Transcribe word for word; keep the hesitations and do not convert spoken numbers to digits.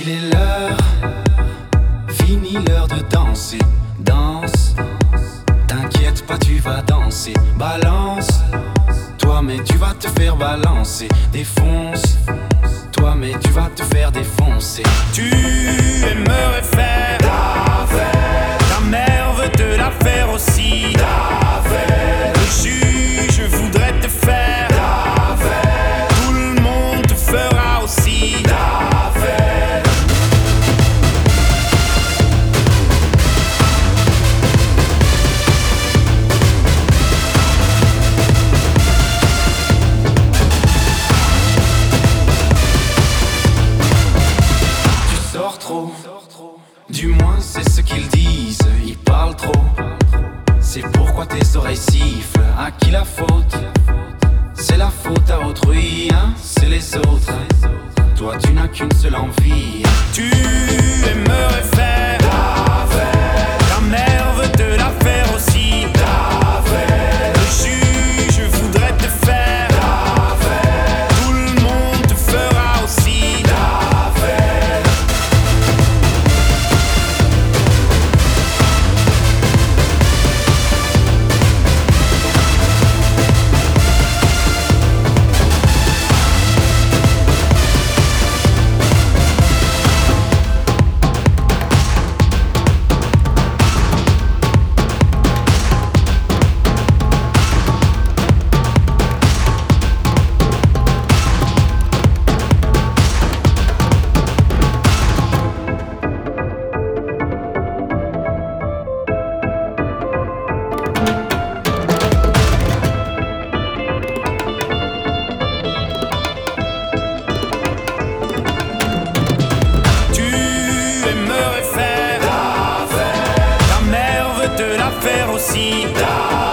est l'heure, fini l'heure de danser. Danse, t'inquiète pas, tu vas danser. Balance, toi mais tu vas te faire balancer. Défonce, toi mais tu vas te faire défoncer. Tu aimerais faire ta fête, ta mère veut te la faire aussi. Ta fête, le juge voudrait te faire ta fête, tout le monde te fera aussi ta fête. Tu sors trop, du moins c'est ce qu'ils disent. Ils parlent trop, c'est pourquoi tes oreilles sifflent. À qui la faute? C'est la faute à autrui, hein? C'est les autres. Toi tu n'as qu'une seule envie. Tu aimerais faire ta fête, ta mère veut te la faire aussi ta fête, le juge voudrait te faire ta fête, tout le monde te fera aussi ta fête. Aussi ta